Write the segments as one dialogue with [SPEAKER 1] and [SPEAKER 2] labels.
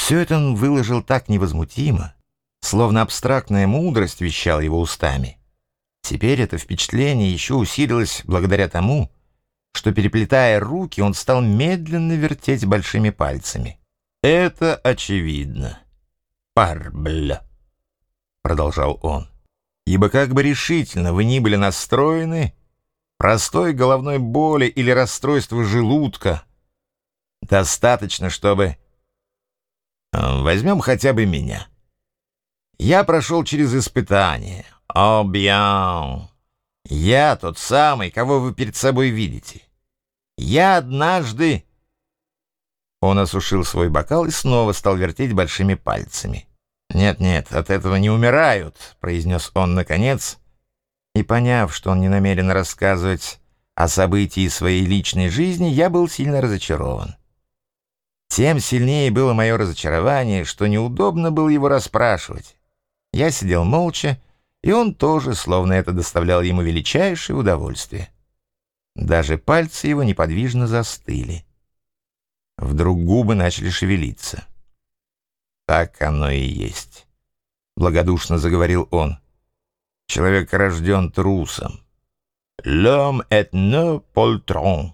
[SPEAKER 1] Все это он выложил так невозмутимо, словно абстрактная мудрость вещала его устами. Теперь это впечатление еще усилилось благодаря тому, что, переплетая руки, он стал медленно вертеть большими пальцами. «Это очевидно. Парбль», — продолжал он, «ибо как бы решительно вы ни были настроены, простой головной боли или расстройства желудка достаточно, чтобы... Возьмем хотя бы меня. Я прошел через испытание. О, bien. Я тот самый, кого вы перед собой видите. Я однажды...» Он осушил свой бокал и снова стал вертеть большими пальцами. «Нет-нет, от этого не умирают», — произнес он наконец, и, поняв, что он не намерен рассказывать о событии своей личной жизни, я был сильно разочарован. Тем сильнее было мое разочарование, что неудобно было его расспрашивать. Я сидел молча, и он тоже, словно это доставляло ему величайшее удовольствие. Даже пальцы его неподвижно застыли. Вдруг губы начали шевелиться. «Так оно и есть», — благодушно заговорил он. «Человек рожден трусом. L'homme est né poltron.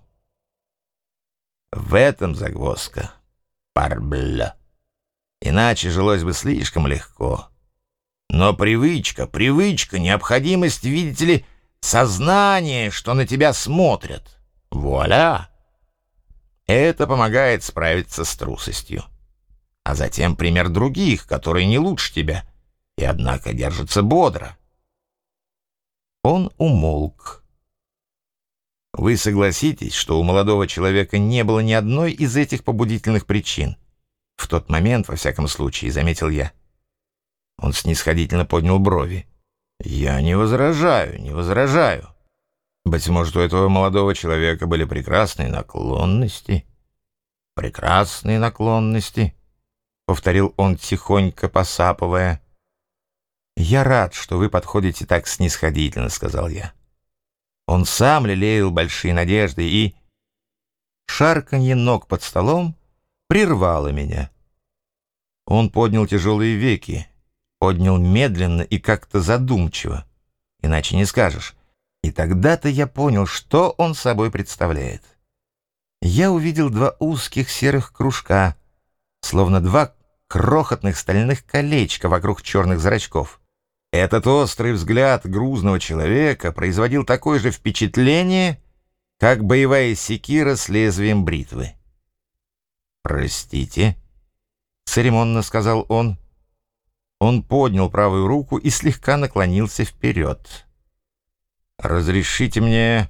[SPEAKER 1] В этом загвоздка. Парбль. Иначе жилось бы слишком легко. Но привычка, необходимость, видите ли, сознание, что на тебя смотрят. Вуаля! Это помогает справиться с трусостью. А затем пример других, которые не лучше тебя, и однако держатся бодро». Он умолк. Вы согласитесь, что у молодого человека не было ни одной из этих побудительных причин. В тот момент, во всяком случае, заметил я. Он снисходительно поднял брови. «Я не возражаю, не возражаю. Быть может, у этого молодого человека были прекрасные наклонности». «Прекрасные наклонности», — повторил он, тихонько посапывая. «Я рад, что вы подходите так снисходительно», — сказал я. Он сам лелеял большие надежды, и... Шарканье ног под столом прервало меня. Он поднял тяжелые веки, поднял медленно и как-то задумчиво, иначе не скажешь. И тогда-то я понял, что он собой представляет. Я увидел два узких серых кружка, словно два крохотных стальных колечка вокруг черных зрачков. Этот острый взгляд грузного человека производил такое же впечатление, как боевая секира с лезвием бритвы. «Простите», — церемонно сказал он. Он поднял правую руку и слегка наклонился вперед. «Разрешите мне...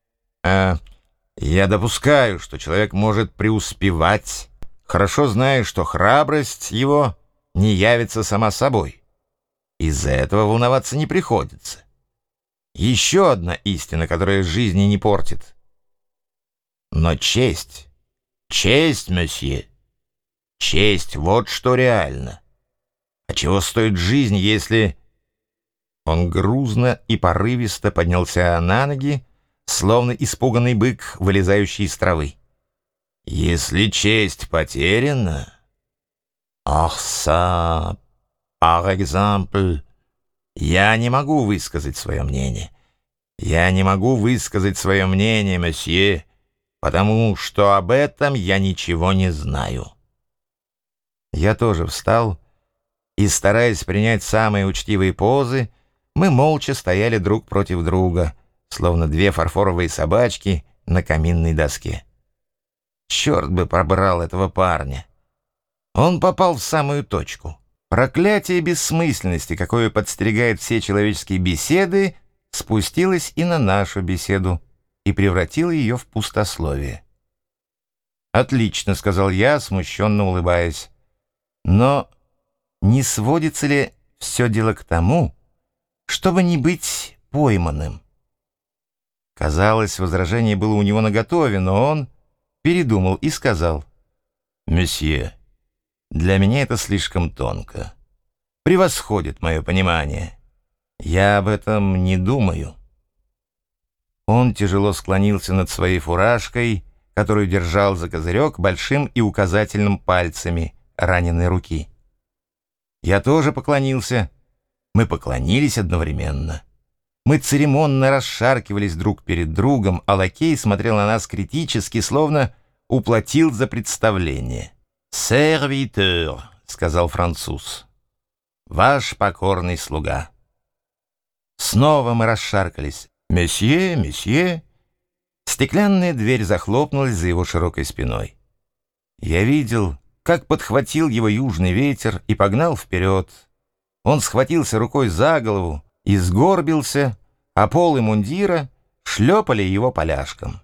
[SPEAKER 1] Я допускаю, что человек может преуспевать, хорошо зная, что храбрость его не явится сама собой. Из-за этого волноваться не приходится. Еще одна истина, которая жизни не портит. Но честь, месье, честь — вот что реально. А чего стоит жизнь, если...» Он грузно и порывисто поднялся на ноги, словно испуганный бык, вылезающий из травы. «Если честь потеряна... Ах, ça... Par exemple, я не могу высказать свое мнение. Я не могу высказать свое мнение, месье, потому что об этом я ничего не знаю». Я тоже встал, и, стараясь принять самые учтивые позы, мы молча стояли друг против друга, словно две фарфоровые собачки на каминной доске. Черт бы побрал этого парня. Он попал в самую точку. Проклятие бессмысленности, какое подстерегает все человеческие беседы, спустилось и на нашу беседу и превратило ее в пустословие. «Отлично», — сказал я, смущенно улыбаясь. «Но не сводится ли все дело к тому, чтобы не быть пойманным?» Казалось, возражение было у него наготове, но он передумал и сказал: «Месье, для меня это слишком тонко. Превосходит мое понимание. Я об этом не думаю». Он тяжело склонился над своей фуражкой, которую держал за козырек большим и указательным пальцами, раненой руки. Я тоже поклонился. Мы поклонились одновременно. Мы церемонно расшаркивались друг перед другом, а лакей смотрел на нас критически, словно уплатил за представление. «Сервитeur», — сказал француз, — «ваш покорный слуга». Снова мы расшаркались. «Месье, месье». Стеклянная дверь захлопнулась за его широкой спиной. Я видел, как подхватил его южный ветер и погнал вперед. Он схватился рукой за голову и сгорбился, а полы мундира шлепали его поляшком.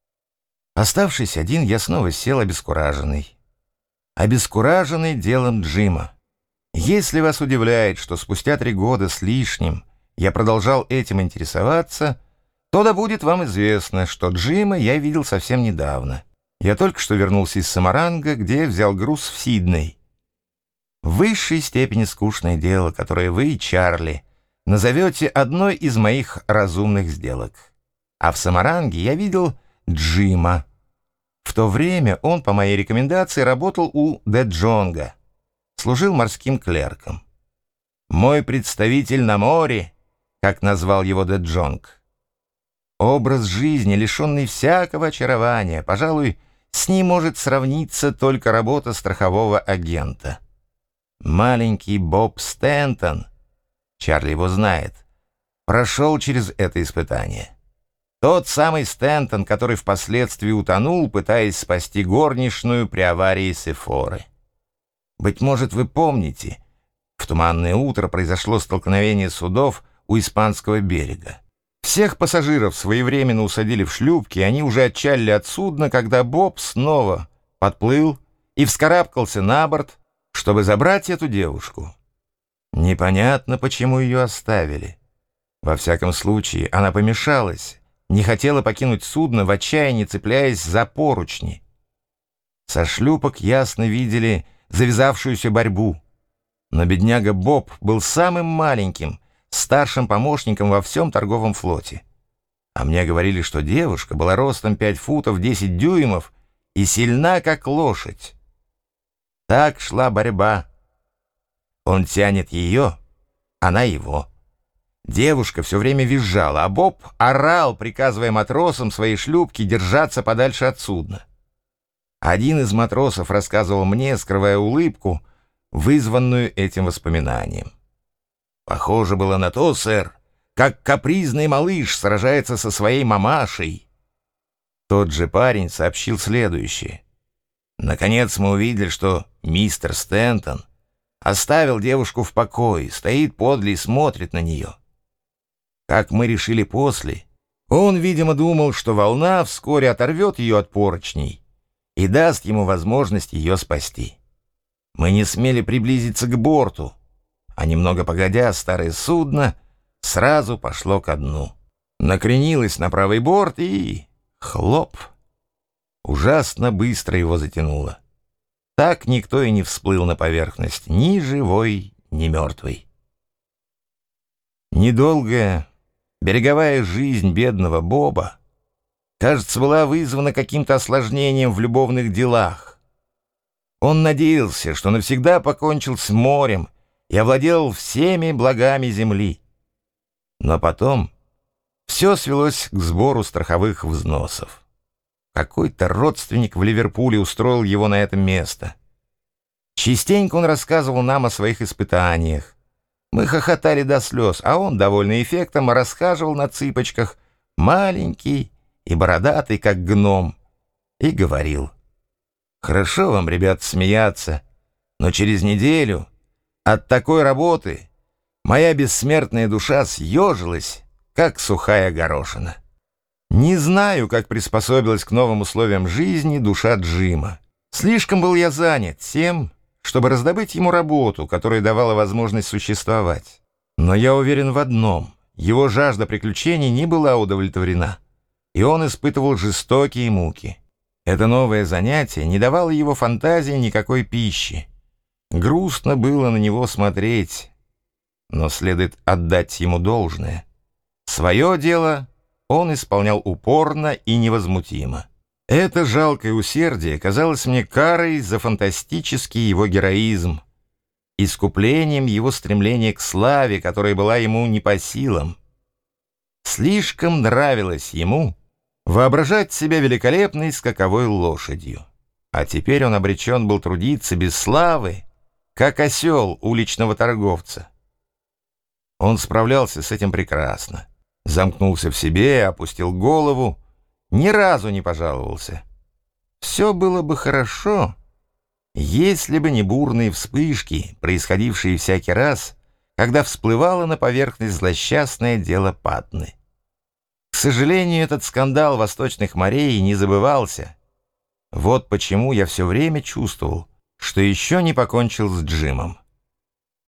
[SPEAKER 1] Оставшись один, я снова сел обескураженный. Обескураженный делом Джима. Если вас удивляет, что спустя 3 года с лишним я продолжал этим интересоваться, то да будет вам известно, что Джима я видел совсем недавно. Я только что вернулся из Самаранга, где взял груз в Сидней. В высшей степени скучное дело, которое вы, Чарли, назовете одной из моих разумных сделок. А в Самаранге я видел Джима. В то время он, по моей рекомендации, работал у Де Джонга, служил морским клерком. «Мой представитель на море», как назвал его Де Джонг. Образ жизни, лишенный всякого очарования, пожалуй, с ним может сравниться только работа страхового агента. Маленький Боб Стэнтон, Чарли его знает, прошел через это испытание. Тот самый Стэнтон, который впоследствии утонул, пытаясь спасти горничную при аварии Сефоры. Быть может, вы помните, в туманное утро произошло столкновение судов у испанского берега. Всех пассажиров своевременно усадили в шлюпки, и они уже отчалили от судна, когда Боб снова подплыл и вскарабкался на борт, чтобы забрать эту девушку. Непонятно, почему ее оставили. Во всяком случае, она помешалась, не хотела покинуть судно, в отчаянии цепляясь за поручни. Со шлюпок ясно видели завязавшуюся борьбу. Но бедняга Боб был самым маленьким, старшим помощником во всем торговом флоте. А мне говорили, что девушка была ростом 5 футов 10 дюймов и сильна, как лошадь. Так шла борьба. Он тянет ее, она его. Девушка все время визжала, а Боб орал, приказывая матросам своей шлюпки держаться подальше от судна. Один из матросов рассказывал мне, скрывая улыбку, вызванную этим воспоминанием. «Похоже было на то, сэр, как капризный малыш сражается со своей мамашей». Тот же парень сообщил следующее. «Наконец мы увидели, что мистер Стэнтон оставил девушку в покое, стоит подле и смотрит на нее. Как мы решили после, он, видимо, думал, что волна вскоре оторвет ее от поручней и даст ему возможность ее спасти. Мы не смели приблизиться к борту, а немного погодя, старое судно сразу пошло ко дну. Накренилось на правый борт и... хлоп! Ужасно быстро его затянуло. Так никто и не всплыл на поверхность, ни живой, ни мертвый. Недолгая береговая жизнь бедного Боба, кажется, была вызвана каким-то осложнением в любовных делах. Он надеялся, что навсегда покончил с морем и овладел всеми благами земли. Но потом все свелось к сбору страховых взносов. Какой-то родственник в Ливерпуле устроил его на это место. Частенько он рассказывал нам о своих испытаниях. Мы хохотали до слез, а он, довольный эффектом, расхаживал на цыпочках, маленький и бородатый, как гном, и говорил: «Хорошо вам, ребят, смеяться, но через неделю от такой работы моя бессмертная душа съежилась, как сухая горошина». Не знаю, как приспособилась к новым условиям жизни душа Джима. Слишком был я занят тем, чтобы раздобыть ему работу, которая давала возможность существовать. Но я уверен в одном: его жажда приключений не была удовлетворена, и он испытывал жестокие муки. Это новое занятие не давало его фантазии никакой пищи. Грустно было на него смотреть, но следует отдать ему должное. Свое дело он исполнял упорно и невозмутимо. Это жалкое усердие казалось мне карой за фантастический его героизм, искуплением его стремления к славе, которая была ему не по силам. Слишком нравилось ему воображать себя великолепной скаковой лошадью. А теперь он обречен был трудиться без славы, как осел уличного торговца. Он справлялся с этим прекрасно. Замкнулся в себе, опустил голову, ни разу не пожаловался. Все было бы хорошо, если бы не бурные вспышки, происходившие всякий раз, когда всплывало на поверхность злосчастное дело Патны. К сожалению, этот скандал восточных морей не забывался. Вот почему я все время чувствовал, что еще не покончил с Джимом.